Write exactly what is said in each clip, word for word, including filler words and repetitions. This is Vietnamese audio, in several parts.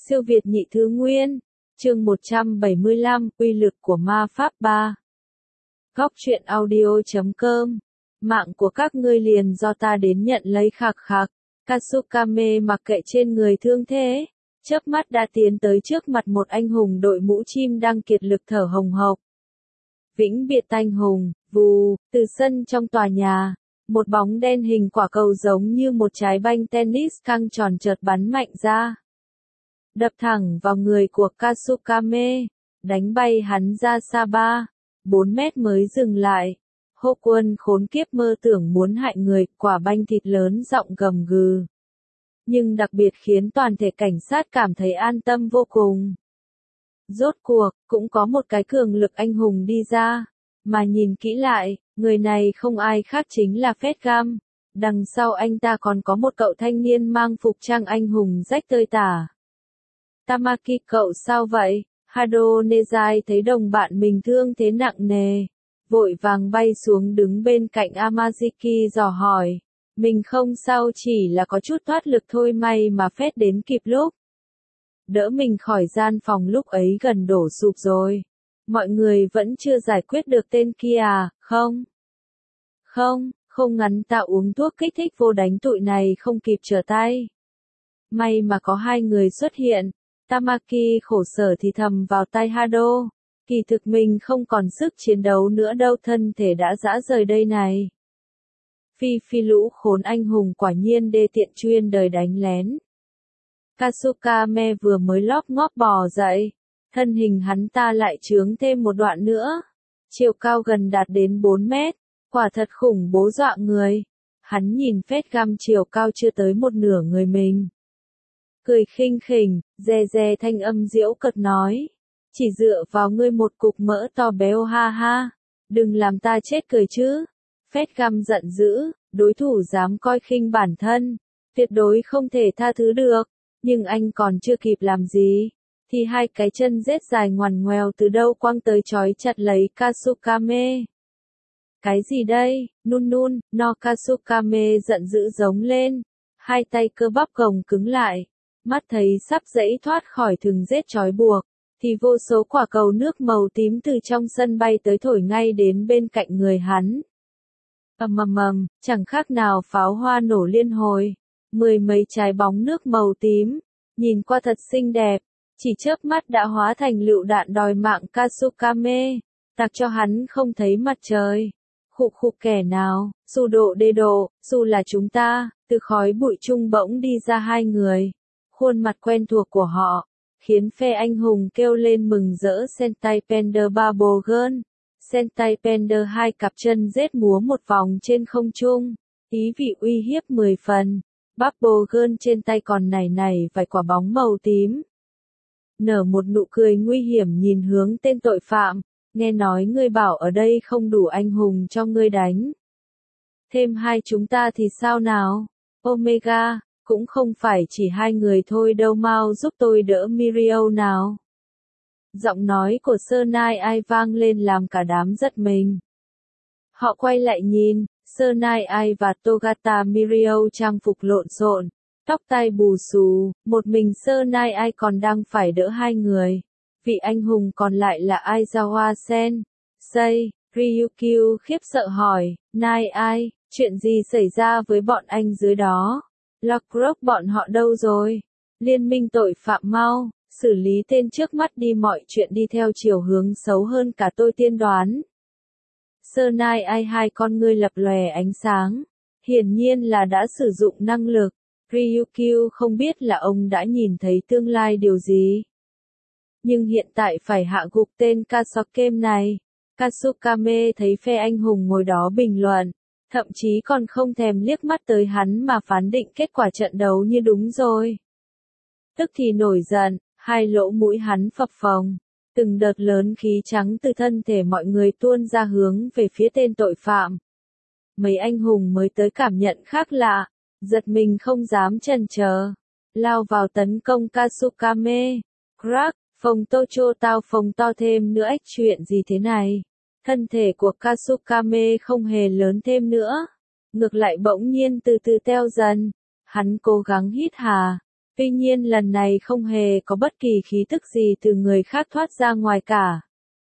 Siêu Việt nhị thứ nguyên, chương một trăm bảy mươi lăm, uy lực của ma pháp ba. Góc truyện audio chấm com. Mạng của các ngươi liền do ta đến nhận lấy khạc khạc. Kasukame mặc kệ trên người thương thế, chớp mắt đã tiến tới trước mặt một anh hùng đội mũ chim đang kiệt lực thở hồng hộc. Vĩnh biệt anh hùng, vù, từ sân trong tòa nhà, một bóng đen hình quả cầu giống như một trái banh tennis căng tròn chợt bắn mạnh ra. Đập thẳng vào người của Kasukame, đánh bay hắn ra xa ba, bốn mét mới dừng lại. Hô Quân khốn kiếp mơ tưởng muốn hại người, quả banh thịt lớn giọng gầm gừ. Nhưng đặc biệt khiến toàn thể cảnh sát cảm thấy an tâm vô cùng. Rốt cuộc, cũng có một cái cường lực anh hùng đi ra, mà nhìn kỹ lại, người này không ai khác chính là Phét Gam. Đằng sau anh ta còn có một cậu thanh niên mang phục trang anh hùng rách tơi tả. Tamaki, cậu sao vậy? Hado Nezai thấy đồng bạn mình thương thế nặng nề, vội vàng bay xuống đứng bên cạnh Amaziki dò hỏi. Mình không sao, chỉ là có chút thoát lực thôi, may mà Phét đến kịp lúc. Đỡ mình khỏi gian phòng lúc ấy gần đổ sụp rồi. Mọi người vẫn chưa giải quyết được tên kia à, không? Không, không ngắn ta uống thuốc kích thích vô đánh tụi này không kịp trở tay. May mà có hai người xuất hiện. Tamaki khổ sở thì thầm vào tai Hado. Kỳ thực mình không còn sức chiến đấu nữa đâu, thân thể đã rã rời đây này. Phi phi lũ khốn anh hùng quả nhiên đê tiện chuyên đời đánh lén. Kasukame vừa mới lóp ngóp bò dậy, thân hình hắn ta lại chướng thêm một đoạn nữa. Chiều cao gần đạt đến bốn mét, quả thật khủng bố dọa người. Hắn nhìn Phét Gam chiều cao chưa tới một nửa người mình. Cười khinh khỉnh, dè dè thanh âm giễu cợt nói. Chỉ dựa vào ngươi một cục mỡ to béo ha ha. Đừng làm ta chết cười chứ. Phét Gam giận dữ, đối thủ dám coi khinh bản thân. Tuyệt đối không thể tha thứ được. Nhưng anh còn chưa kịp làm gì, thì hai cái chân rết dài ngoằn ngoèo từ đâu quăng tới trói chặt lấy Kasukame. Cái gì đây, nun nun, no Kasukame giận dữ giống lên. Hai tay cơ bắp gồng cứng lại. Mắt thấy sắp dãy thoát khỏi thừng rết trói buộc, thì vô số quả cầu nước màu tím từ trong sân bay tới thổi ngay đến bên cạnh người hắn. Ầm ầm ầm, chẳng khác nào pháo hoa nổ liên hồi. Mười mấy trái bóng nước màu tím, nhìn qua thật xinh đẹp, chỉ chớp mắt đã hóa thành lựu đạn đòi mạng Kasukame, tạc cho hắn không thấy mặt trời. Khụ khụ kẻ nào, dù độ đê độ, dù là chúng ta, từ khói bụi chung bỗng đi ra hai người. Khuôn mặt quen thuộc của họ, khiến phe anh hùng kêu lên mừng rỡ. Sentai Pender Bubble Girl. Sentai Pender hai cặp chân rết múa một vòng trên không trung, ý vị uy hiếp mười phần. Bubble Girl trên tay còn nảy nảy vài quả bóng màu tím. Nở một nụ cười nguy hiểm nhìn hướng tên tội phạm, nghe nói ngươi bảo ở đây không đủ anh hùng cho ngươi đánh. Thêm hai chúng ta thì sao nào? Omega, cũng không phải chỉ hai người thôi đâu, mau giúp tôi đỡ Mirio nào. Giọng nói của Sơ Nai Ai vang lên làm cả đám giật mình. Họ quay lại nhìn. Sơ Nai Ai và Togata Mirio trang phục lộn xộn, tóc tai bù xù, một mình Sơ Nai Ai còn đang phải đỡ hai người. Vị anh hùng còn lại là Aizawa Sen. Sei, Ryukyu khiếp sợ hỏi, Nai Ai, chuyện gì xảy ra với bọn anh dưới đó? Lockrock bọn họ đâu rồi? Liên minh tội phạm mau, xử lý tên trước mắt đi, mọi chuyện đi theo chiều hướng xấu hơn cả tôi tiên đoán. Sơ Nai Ai hai con ngươi lập lòe ánh sáng, hiển nhiên là đã sử dụng năng lực. Ryukyu không biết là ông đã nhìn thấy tương lai điều gì. Nhưng hiện tại phải hạ gục tên Kasukame này. Kasukame thấy phe anh hùng ngồi đó bình luận, thậm chí còn không thèm liếc mắt tới hắn mà phán định kết quả trận đấu như đúng rồi. Tức thì nổi giận, hai lỗ mũi hắn phập phồng. Từng đợt lớn khí trắng từ thân thể mọi người tuôn ra hướng về phía tên tội phạm. Mấy anh hùng mới tới cảm nhận khác lạ, giật mình không dám chần chờ, lao vào tấn công Kasukame. Crack, phồng tô chô tao phồng to thêm nữa. Ếch, chuyện gì thế này? Thân thể của Kasukame không hề lớn thêm nữa, ngược lại bỗng nhiên từ từ teo dần. Hắn cố gắng hít hà, Tuy nhiên lần này không hề có bất kỳ khí tức gì từ người khác thoát ra ngoài cả.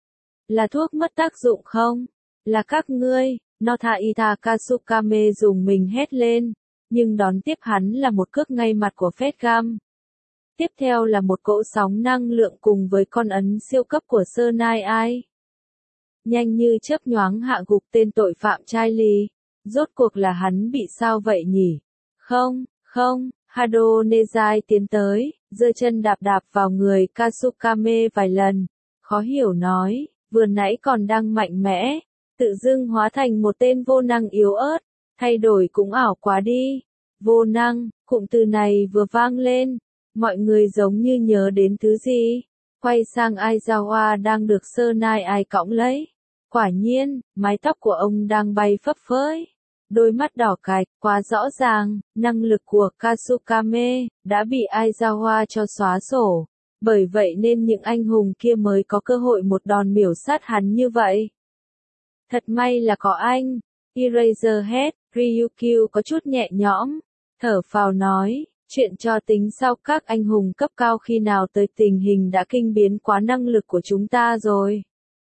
Là thuốc mất tác dụng không? Là các ngươi, Notaita Kasukame dùng mình hét lên, nhưng đón tiếp hắn là một cước ngay mặt của Fedgam. Tiếp theo là một cỗ sóng năng lượng cùng với con ấn siêu cấp của Sơ Nai Ai. Nhanh như chớp nhoáng hạ gục tên tội phạm Charlie. Rốt cuộc là hắn bị sao vậy nhỉ? Không, không, Hado Nezai tiến tới, giơ chân đạp đạp vào người Kasukame vài lần. Khó hiểu nói, vừa nãy còn đang mạnh mẽ, tự dưng hóa thành một tên vô năng yếu ớt, thay đổi cũng ảo quá đi. Vô năng, cụm từ này vừa vang lên, mọi người giống như nhớ đến thứ gì. Quay sang Aizawa đang được Sơ Nai Ai cõng lấy. Quả nhiên, mái tóc của ông đang bay phấp phới. Đôi mắt đỏ cạch, quá rõ ràng, năng lực của Kasukame đã bị Aizawa cho xóa sổ. Bởi vậy nên những anh hùng kia mới có cơ hội một đòn miểu sát hắn như vậy. Thật may là có anh. Eraserhead, Ryukyu có chút nhẹ nhõm, thở phào nói, chuyện cho tính sau các anh hùng cấp cao khi nào tới tình hình đã kinh biến quá năng lực của chúng ta rồi.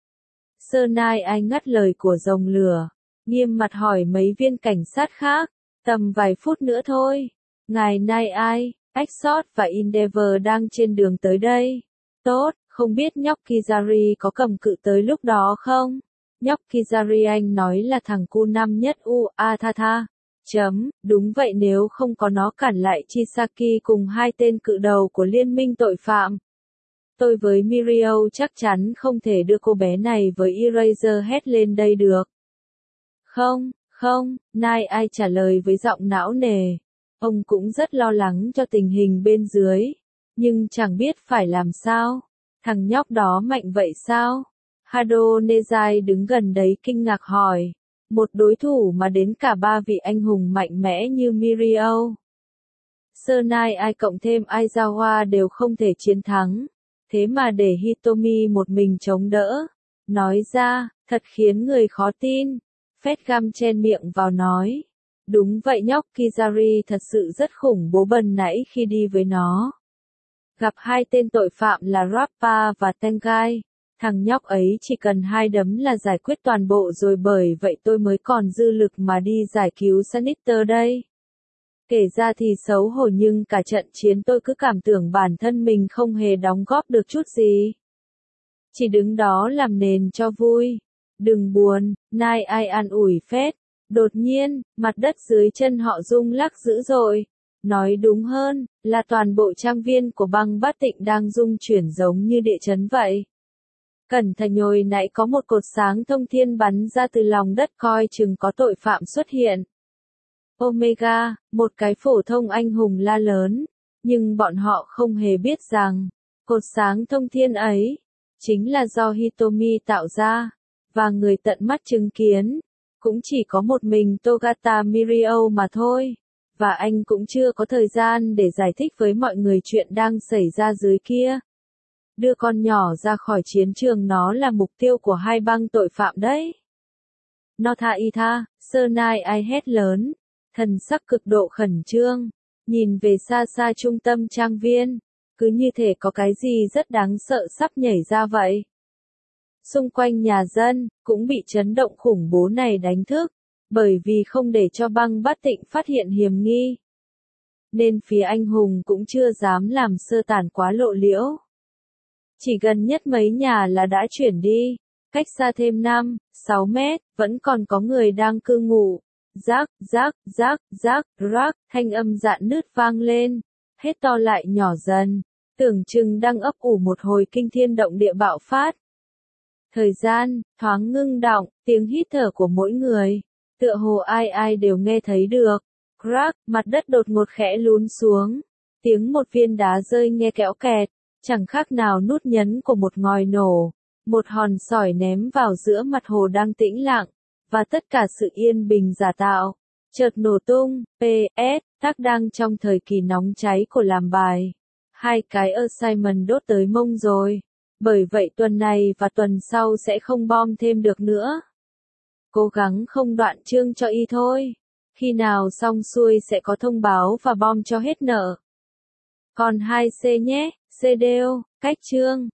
Sơ Nai Ai ngắt lời của rồng lửa, nghiêm mặt hỏi mấy viên cảnh sát khác, tầm vài phút nữa thôi. Ngài Nai Ai, Exot và Endeavor đang trên đường tới đây. Tốt, không biết nhóc Kizari có cầm cự tới lúc đó không? Nhóc Kizari anh nói là thằng cu năm nhất U A Tha Tha. Chấm, đúng vậy nếu không có nó cản lại Chisaki cùng hai tên cự đầu của liên minh tội phạm. Tôi với Mirio chắc chắn không thể đưa cô bé này với Eraserhead lên đây được. Không, không, Nai Ai trả lời với giọng não nề. Ông cũng rất lo lắng cho tình hình bên dưới, nhưng chẳng biết phải làm sao. Thằng nhóc đó mạnh vậy sao? Hado Nezai đứng gần đấy kinh ngạc hỏi. Một đối thủ mà đến cả ba vị anh hùng mạnh mẽ như Mirio, Sơ Nai Ai cộng thêm Aizawa đều không thể chiến thắng. Thế mà để Hitomi một mình chống đỡ. Nói ra, thật khiến người khó tin. Fedgam chen miệng vào nói. Đúng vậy nhóc Kizari thật sự rất khủng bố bần nãy khi đi với nó. Gặp hai tên tội phạm là Rappa và Tengai. Thằng nhóc ấy chỉ cần hai đấm là giải quyết toàn bộ rồi bởi vậy tôi mới còn dư lực mà đi giải cứu Sanister đây. Kể ra thì xấu hổ nhưng cả trận chiến tôi cứ cảm tưởng bản thân mình không hề đóng góp được chút gì. Chỉ đứng đó làm nền cho vui. Đừng buồn, Nai Ai an ủi phết. Đột nhiên, mặt đất dưới chân họ rung lắc dữ dội. Nói đúng hơn, là toàn bộ trang viên của băng Bát Tịnh đang rung chuyển giống như địa chấn vậy. Cẩn thận nhồi nãy có một cột sáng thông thiên bắn ra từ lòng đất coi chừng có tội phạm xuất hiện. Omega, một cái phổ thông anh hùng la lớn, nhưng bọn họ không hề biết rằng, cột sáng thông thiên ấy, chính là do Hitomi tạo ra, và người tận mắt chứng kiến, cũng chỉ có một mình Togata Mirio mà thôi, và anh cũng chưa có thời gian để giải thích với mọi người chuyện đang xảy ra dưới kia. Đưa con nhỏ ra khỏi chiến trường nó là mục tiêu của hai băng tội phạm đấy. Notaita, Sơ Nai Ai hét lớn, thần sắc cực độ khẩn trương, nhìn về xa xa trung tâm trang viên, cứ như thể có cái gì rất đáng sợ sắp nhảy ra vậy. Xung quanh nhà dân, cũng bị chấn động khủng bố này đánh thức, bởi vì không để cho băng Bát Tịnh phát hiện hiểm nghi. Nên phía anh hùng cũng chưa dám làm sơ tản quá lộ liễu. Chỉ gần nhất mấy nhà là đã chuyển đi, cách xa thêm năm, sáu mét, vẫn còn có người đang cư ngụ. Rác, rác, rác, rác, rác, thanh âm dạn nứt vang lên, hết to lại nhỏ dần, tưởng chừng đang ấp ủ một hồi kinh thiên động địa bạo phát. Thời gian, thoáng ngưng đọng, tiếng hít thở của mỗi người, tựa hồ ai ai đều nghe thấy được. Crack, mặt đất đột ngột khẽ lún xuống, tiếng một viên đá rơi nghe kéo kẹt, chẳng khác nào nút nhấn của một ngòi nổ, một hòn sỏi ném vào giữa mặt hồ đang tĩnh lặng. Và tất cả sự yên bình giả tạo, chợt nổ tung. pê ét, tác đang trong thời kỳ nóng cháy của làm bài. Hai cái assignment đốt tới mông rồi. Bởi vậy tuần này và tuần sau sẽ không bom thêm được nữa. Cố gắng không đoạn chương cho y thôi. Khi nào xong xuôi sẽ có thông báo và bom cho hết nợ. Còn hai C nhé, C D O, cách chương.